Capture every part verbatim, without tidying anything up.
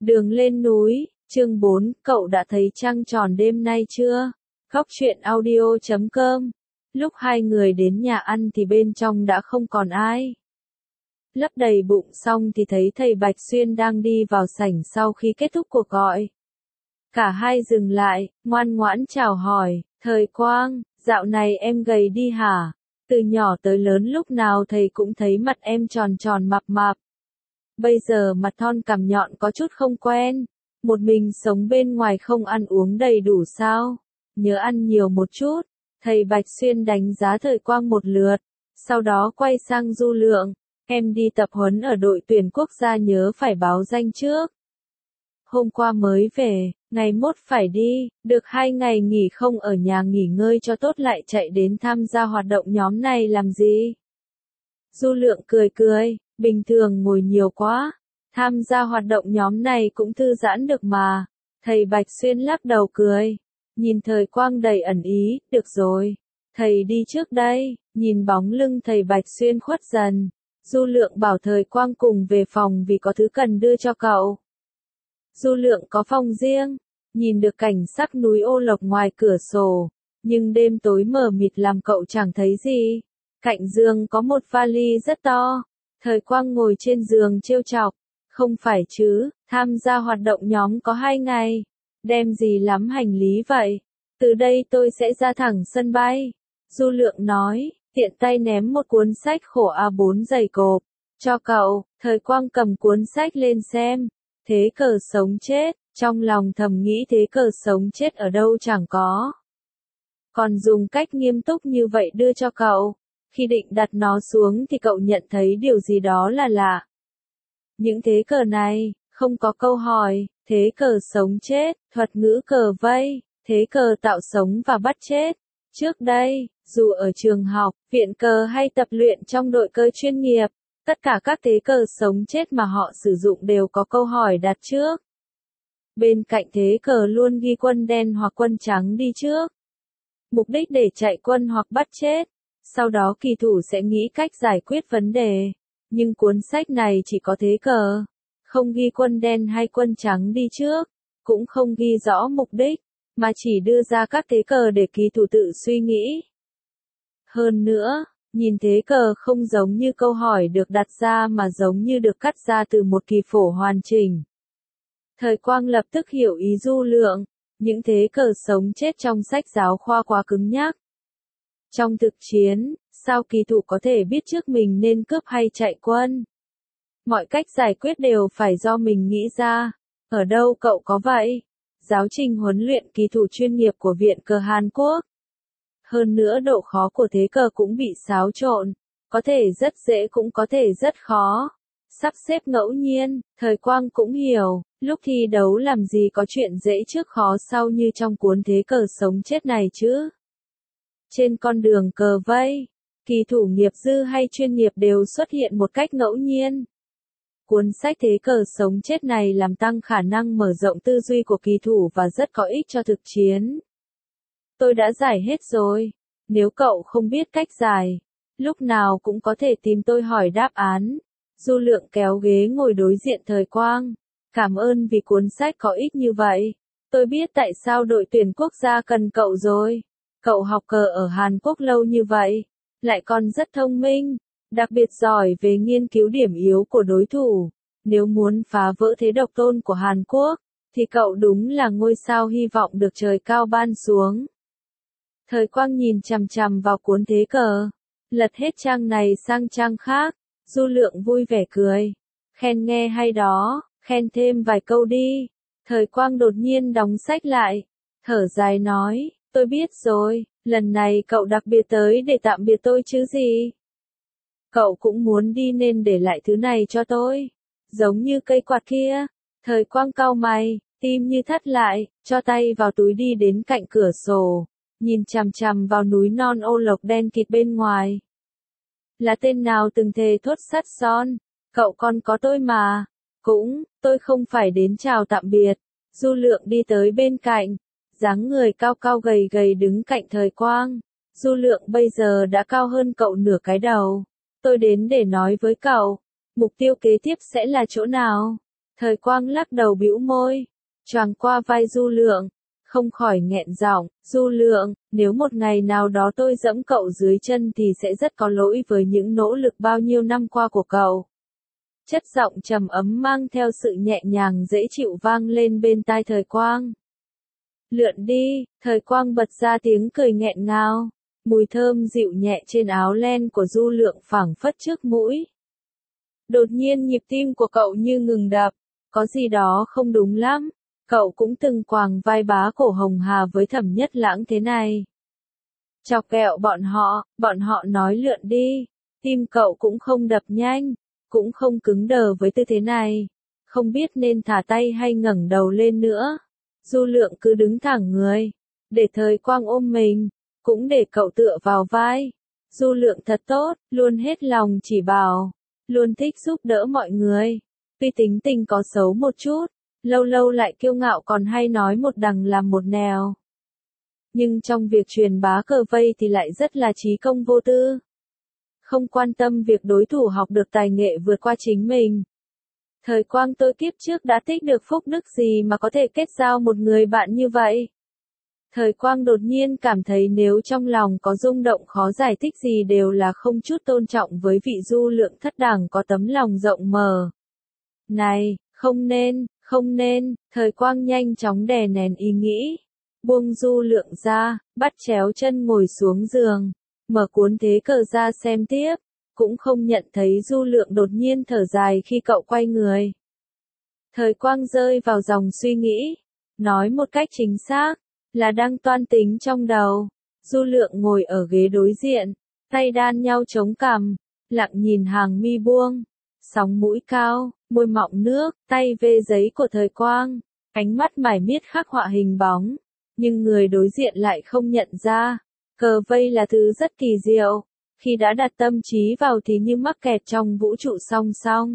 Đường lên núi, chương bốn, cậu đã thấy trăng tròn đêm nay chưa? Góc truyện audio chấm com. Lúc hai người đến nhà ăn thì bên trong đã không còn ai. Lấp đầy bụng xong thì thấy thầy Bạch Xuyên đang đi vào sảnh sau khi kết thúc cuộc gọi. Cả hai dừng lại, ngoan ngoãn chào hỏi, Thời Quang, dạo này em gầy đi hả? Từ nhỏ tới lớn lúc nào thầy cũng thấy mặt em tròn tròn mập mạp. Bây giờ mặt thon cằm nhọn có chút không quen. Một mình sống bên ngoài không ăn uống đầy đủ sao? Nhớ ăn nhiều một chút. Thầy Bạch Xuyên đánh giá Thời Quang một lượt. Sau đó quay sang Du Lượng. Em đi tập huấn ở đội tuyển quốc gia nhớ phải báo danh trước. Hôm qua mới về, ngày mốt phải đi, được hai ngày nghỉ không ở nhà nghỉ ngơi cho tốt lại chạy đến tham gia hoạt động nhóm này làm gì? Du Lượng cười cười, bình thường ngồi nhiều quá, tham gia hoạt động nhóm này cũng thư giãn được mà. Thầy Bạch Xuyên lắc đầu cười, nhìn Thời Quang đầy ẩn ý, được rồi, thầy đi trước đây, nhìn bóng lưng thầy Bạch Xuyên khuất dần. Du Lượng bảo Thời Quang cùng về phòng vì có thứ cần đưa cho cậu. Du Lượng có phòng riêng, nhìn được cảnh sắc núi Ô Lộc ngoài cửa sổ, nhưng đêm tối mờ mịt làm cậu chẳng thấy gì. Cạnh giường có một vali rất to, Thời Quang ngồi trên giường trêu chọc, không phải chứ, tham gia hoạt động nhóm có hai ngày, đem gì lắm hành lý vậy, từ đây tôi sẽ ra thẳng sân bay. Du Lượng nói, tiện tay ném một cuốn sách khổ A bốn dày cộp, cho cậu. Thời Quang cầm cuốn sách lên xem, thế cờ sống chết, trong lòng thầm nghĩ thế cờ sống chết ở đâu chẳng có. Còn dùng cách nghiêm túc như vậy đưa cho cậu, khi định đặt nó xuống thì cậu nhận thấy điều gì đó là lạ. Những thế cờ này, không có câu hỏi, thế cờ sống chết, thuật ngữ cờ vây, thế cờ tạo sống và bắt chết. Trước đây, dù ở trường học, viện cờ hay tập luyện trong đội cờ chuyên nghiệp, tất cả các thế cờ sống chết mà họ sử dụng đều có câu hỏi đặt trước. Bên cạnh thế cờ luôn ghi quân đen hoặc quân trắng đi trước. Mục đích để chạy quân hoặc bắt chết. Sau đó kỳ thủ sẽ nghĩ cách giải quyết vấn đề. Nhưng cuốn sách này chỉ có thế cờ. Không ghi quân đen hay quân trắng đi trước. Cũng không ghi rõ mục đích. Mà chỉ đưa ra các thế cờ để kỳ thủ tự suy nghĩ. Hơn nữa, nhìn thế cờ không giống như câu hỏi được đặt ra mà giống như được cắt ra từ một kỳ phổ hoàn chỉnh. Thời Quang lập tức hiểu ý Du Lượng, những thế cờ sống chết trong sách giáo khoa quá cứng nhắc. Trong thực chiến, sao kỳ thủ có thể biết trước mình nên cướp hay chạy quân? Mọi cách giải quyết đều phải do mình nghĩ ra. Ở đâu cậu có vậy? Giáo trình huấn luyện kỳ thủ chuyên nghiệp của Viện Cờ Hàn Quốc. Hơn nữa độ khó của thế cờ cũng bị xáo trộn, có thể rất dễ cũng có thể rất khó. Sắp xếp ngẫu nhiên, Thời Quang cũng hiểu, lúc thi đấu làm gì có chuyện dễ trước khó sau như trong cuốn thế cờ sống chết này chứ. Trên con đường cờ vây, kỳ thủ nghiệp dư hay chuyên nghiệp đều xuất hiện một cách ngẫu nhiên. Cuốn sách thế cờ sống chết này làm tăng khả năng mở rộng tư duy của kỳ thủ và rất có ích cho thực chiến. Tôi đã giải hết rồi. Nếu cậu không biết cách giải, lúc nào cũng có thể tìm tôi hỏi đáp án. Du Lượng kéo ghế ngồi đối diện Thời Quang. Cảm ơn vì cuốn sách có ích như vậy. Tôi biết tại sao đội tuyển quốc gia cần cậu rồi. Cậu học cờ ở Hàn Quốc lâu như vậy, lại còn rất thông minh, đặc biệt giỏi về nghiên cứu điểm yếu của đối thủ. Nếu muốn phá vỡ thế độc tôn của Hàn Quốc, thì cậu đúng là ngôi sao hy vọng được trời cao ban xuống. Thời Quang nhìn chằm chằm vào cuốn thế cờ, lật hết trang này sang trang khác. Du Lượng vui vẻ cười, khen nghe hay đó, khen thêm vài câu đi. Thời Quang đột nhiên đóng sách lại, thở dài nói, tôi biết rồi, lần này cậu đặc biệt tới để tạm biệt tôi chứ gì. Cậu cũng muốn đi nên để lại thứ này cho tôi, giống như cây quạt kia. Thời Quang cau mày, tim như thắt lại, cho tay vào túi đi đến cạnh cửa sổ, nhìn chằm chằm vào núi non Ô Lộc đen kịt bên ngoài. Là tên nào từng thề thốt sắt son, cậu còn có tôi mà. Cũng, tôi không phải đến chào tạm biệt. Du Lượng đi tới bên cạnh, dáng người cao cao gầy gầy đứng cạnh Thời Quang. Du Lượng bây giờ đã cao hơn cậu nửa cái đầu. Tôi đến để nói với cậu, mục tiêu kế tiếp sẽ là chỗ nào? Thời Quang lắc đầu bĩu môi, choàng qua vai Du Lượng, không khỏi nghẹn giọng, Du Lượng, nếu một ngày nào đó tôi giẫm cậu dưới chân thì sẽ rất có lỗi với những nỗ lực bao nhiêu năm qua của cậu. Chất giọng trầm ấm mang theo sự nhẹ nhàng dễ chịu vang lên bên tai Thời Quang. Lượn đi, Thời Quang bật ra tiếng cười nghẹn ngào, mùi thơm dịu nhẹ trên áo len của Du Lượng phảng phất trước mũi. Đột nhiên nhịp tim của cậu như ngừng đập, có gì đó không đúng lắm, cậu cũng từng quàng vai bá cổ Hồng Hà với Thẩm Nhất Lãng thế này. Chọc ghẹo bọn họ, bọn họ nói lượn đi, tim cậu cũng không đập nhanh, cũng không cứng đờ với tư thế này, không biết nên thả tay hay ngẩng đầu lên nữa. Du Lượng cứ đứng thẳng người, để Thời Quang ôm mình, cũng để cậu tựa vào vai. Du Lượng thật tốt, luôn hết lòng chỉ bảo, luôn thích giúp đỡ mọi người. Tuy tính tình có xấu một chút, lâu lâu lại kiêu ngạo còn hay nói một đằng làm một nẻo. Nhưng trong việc truyền bá cờ vây thì lại rất là trí công vô tư. Không quan tâm việc đối thủ học được tài nghệ vượt qua chính mình. Thời Quang tôi kiếp trước đã tích được phúc đức gì mà có thể kết giao một người bạn như vậy. Thời Quang đột nhiên cảm thấy nếu trong lòng có rung động khó giải thích gì đều là không chút tôn trọng với vị Du Lượng thất đẳng có tấm lòng rộng mở. Này, không nên, không nên, Thời Quang nhanh chóng đè nén ý nghĩ. Buông Du Lượng ra, bắt chéo chân ngồi xuống giường, mở cuốn thế cờ ra xem tiếp, cũng không nhận thấy Du Lượng đột nhiên thở dài khi cậu quay người. Thời Quang rơi vào dòng suy nghĩ, nói một cách chính xác, là đang toan tính trong đầu. Du Lượng ngồi ở ghế đối diện, tay đan nhau chống cằm, lặng nhìn hàng mi buông, sóng mũi cao, môi mọng nước, tay vê giấy của Thời Quang, ánh mắt mải miết khắc họa hình bóng, nhưng người đối diện lại không nhận ra. Cờ vây là thứ rất kỳ diệu, khi đã đặt tâm trí vào thì như mắc kẹt trong vũ trụ song song.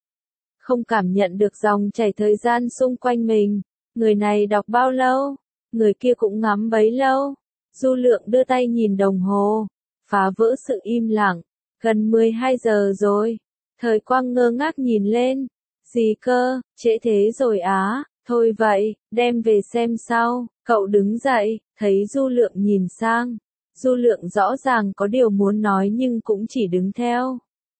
Không cảm nhận được dòng chảy thời gian xung quanh mình, người này đọc bao lâu, người kia cũng ngắm bấy lâu. Du Lượng đưa tay nhìn đồng hồ, phá vỡ sự im lặng, gần mười hai giờ rồi. Thời Quang ngơ ngác nhìn lên, gì cơ, trễ thế rồi á, thôi vậy, đem về xem sau. Cậu đứng dậy, thấy Du Lượng nhìn sang. Du Lượng rõ ràng có điều muốn nói nhưng cũng chỉ đứng theo.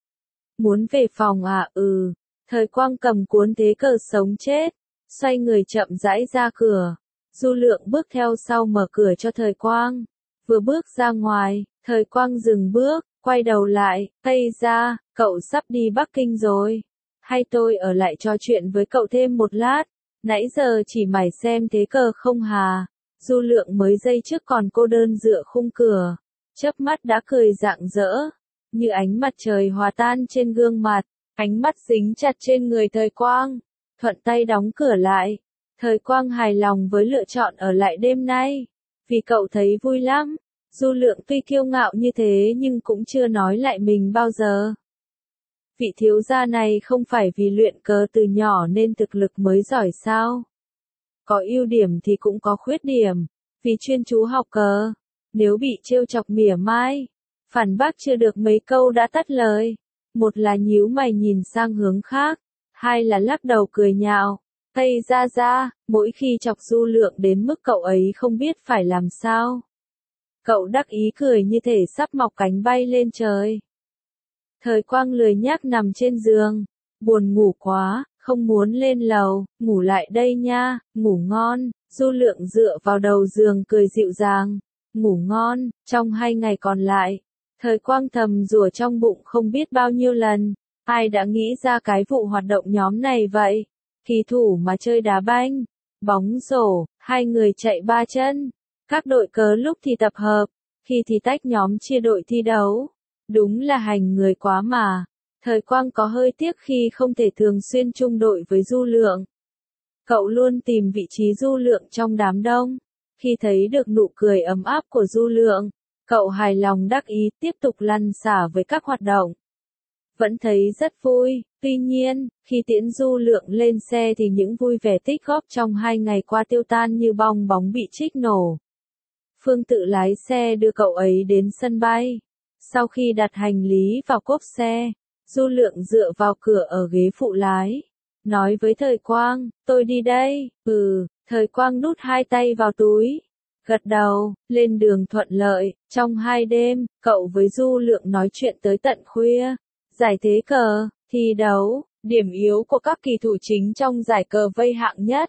Muốn về phòng à? Ừ. Thời Quang cầm cuốn thế cờ sống chết, xoay người chậm rãi ra cửa. Du Lượng bước theo sau mở cửa cho Thời Quang. Vừa bước ra ngoài, Thời Quang dừng bước, quay đầu lại, Tây ra, cậu sắp đi Bắc Kinh rồi. Hay tôi ở lại trò chuyện với cậu thêm một lát, nãy giờ chỉ mải xem thế cờ không hà. Du Lượng mới giây trước còn cô đơn dựa khung cửa, chớp mắt đã cười rạng rỡ, như ánh mặt trời hòa tan trên gương mặt, ánh mắt dính chặt trên người Thời Quang, thuận tay đóng cửa lại. Thời Quang hài lòng với lựa chọn ở lại đêm nay, vì cậu thấy vui lắm. Du Lượng tuy kiêu ngạo như thế nhưng cũng chưa nói lại mình bao giờ. Vị thiếu gia này không phải vì luyện cờ từ nhỏ nên thực lực mới giỏi sao? Có ưu điểm thì cũng có khuyết điểm, vì chuyên chú học cờ, nếu bị trêu chọc mỉa mai, phản bác chưa được mấy câu đã tắt lời. Một là nhíu mày nhìn sang hướng khác, hai là lắc đầu cười nhạo. Tây ra ra, mỗi khi chọc Du Lượng đến mức cậu ấy không biết phải làm sao. Cậu đắc ý cười như thể sắp mọc cánh bay lên trời. Thời Quang lười nhác nằm trên giường, buồn ngủ quá, không muốn lên lầu, ngủ lại đây nha, ngủ ngon. Du Lượng dựa vào đầu giường cười dịu dàng, ngủ ngon. Trong hai ngày còn lại, Thời Quang thầm rủa trong bụng không biết bao nhiêu lần, ai đã nghĩ ra cái vụ hoạt động nhóm này vậy? Kỳ thủ mà chơi đá banh, bóng rổ, hai người chạy ba chân, các đội cờ lúc thì tập hợp, khi thì tách nhóm chia đội thi đấu. Đúng là hành người quá mà. Thời Quang có hơi tiếc khi không thể thường xuyên chung đội với Du Lượng. Cậu luôn tìm vị trí Du Lượng trong đám đông. Khi thấy được nụ cười ấm áp của Du Lượng, cậu hài lòng đắc ý tiếp tục lăn xả với các hoạt động. Vẫn thấy rất vui, tuy nhiên, khi tiễn Du Lượng lên xe thì những vui vẻ tích góp trong hai ngày qua tiêu tan như bong bóng bị trích nổ. Phương tự lái xe đưa cậu ấy đến sân bay. Sau khi đặt hành lý vào cốp xe, Du Lượng dựa vào cửa ở ghế phụ lái. nói với Thời Quang, tôi đi đây. Ừ, Thời Quang đút hai tay vào túi, gật đầu. Lên đường thuận lợi. Trong hai đêm, cậu với Du Lượng nói chuyện tới tận khuya. Giải thế cờ, thi đấu, điểm yếu của các kỳ thủ chính trong giải cờ vây hạng nhất.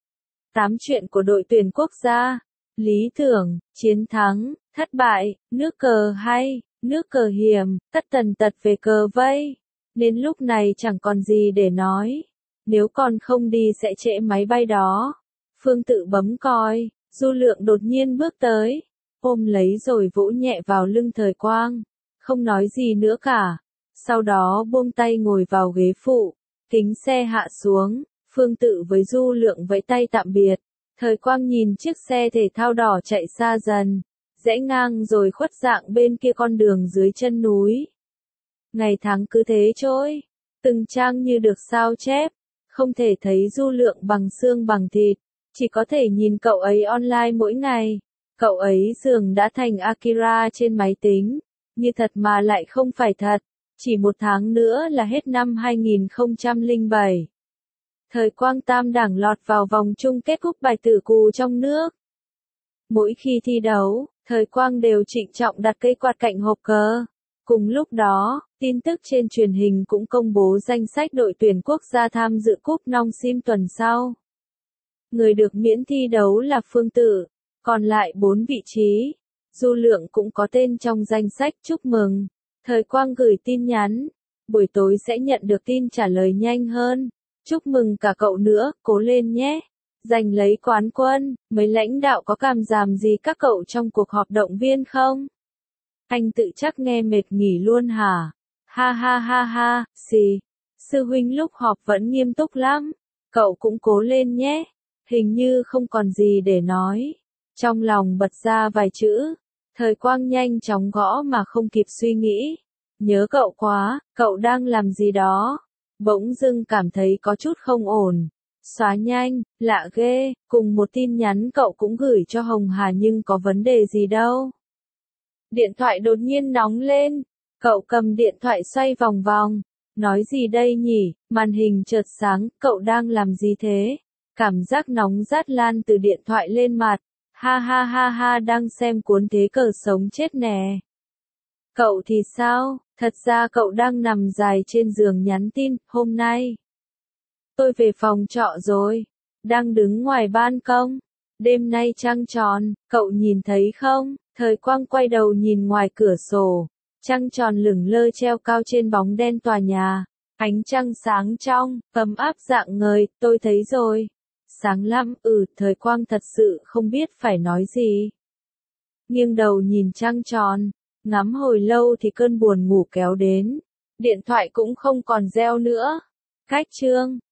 Tám chuyện của đội tuyển quốc gia, lý tưởng, chiến thắng, thất bại, nước cờ hay, nước cờ hiểm, tất tần tật về cờ vây. Nên lúc này chẳng còn gì để nói. Nếu còn không đi sẽ trễ máy bay đó. Phương Tự bấm còi, Du Lượng đột nhiên bước tới, ôm lấy rồi vỗ nhẹ vào lưng Thời Quang. Không nói gì nữa cả. Sau đó buông tay ngồi vào ghế phụ, kính xe hạ xuống, Phương Tự với Du Lượng vẫy tay tạm biệt. Thời Quang nhìn chiếc xe thể thao đỏ chạy xa dần, rẽ ngang rồi khuất dạng bên kia con đường dưới chân núi. Ngày tháng cứ thế trôi, từng trang như được sao chép, không thể thấy Du Lượng bằng xương bằng thịt, chỉ có thể nhìn cậu ấy online mỗi ngày. Cậu ấy dường đã thành Akira trên máy tính, như thật mà lại không phải thật. Chỉ một tháng nữa là hết năm hai nghìn không trăm lẻ bảy. Thời Quang tam đảng lọt vào vòng chung kết cúp bài tử cù trong nước. Mỗi khi thi đấu, Thời Quang đều trịnh trọng đặt cây quạt cạnh hộp cờ. Cùng lúc đó, tin tức trên truyền hình cũng công bố danh sách đội tuyển quốc gia tham dự cúp Nong Sim tuần sau. Người được miễn thi đấu là Phương Tự, còn lại bốn vị trí. Du Lượng cũng có tên trong danh sách chúc mừng. Thời Quang gửi tin nhắn, buổi tối sẽ nhận được tin trả lời nhanh hơn. Chúc mừng cả cậu nữa, cố lên nhé. Giành lấy quán quân, mấy lãnh đạo có cảm giảm gì các cậu trong cuộc họp động viên không? Anh tự chắc nghe mệt nghỉ luôn hả? Ha ha ha ha, xì. Sư huynh lúc họp vẫn nghiêm túc lắm. Cậu cũng cố lên nhé. Hình như không còn gì để nói. Trong lòng bật ra vài chữ. Thời Quang nhanh chóng gõ mà không kịp suy nghĩ. Nhớ cậu quá, cậu đang làm gì đó? Bỗng dưng cảm thấy có chút không ổn. Xóa nhanh, lạ ghê, cùng một tin nhắn cậu cũng gửi cho Hồng Hà nhưng có vấn đề gì đâu. Điện thoại đột nhiên nóng lên. Cậu cầm điện thoại xoay vòng vòng. Nói gì đây nhỉ? Màn hình chợt sáng, cậu đang làm gì thế? Cảm giác nóng rát lan từ điện thoại lên mặt. Ha ha ha ha, đang xem cuốn Thế cờ sống chết nè. Cậu thì sao? Thật ra cậu đang nằm dài trên giường nhắn tin, hôm nay. Tôi về phòng trọ rồi. Đang đứng ngoài ban công. Đêm nay trăng tròn, cậu nhìn thấy không? Thời Quang quay đầu nhìn ngoài cửa sổ. Trăng tròn lửng lơ treo cao trên bóng đen tòa nhà. Ánh trăng sáng trong, ấm áp dạng ngời, tôi thấy rồi. Sáng lắm, ừ, Thời Quang thật sự không biết phải nói gì. Nghiêng đầu nhìn trăng tròn, ngắm hồi lâu thì cơn buồn ngủ kéo đến. Điện thoại cũng không còn reo nữa. Cách chương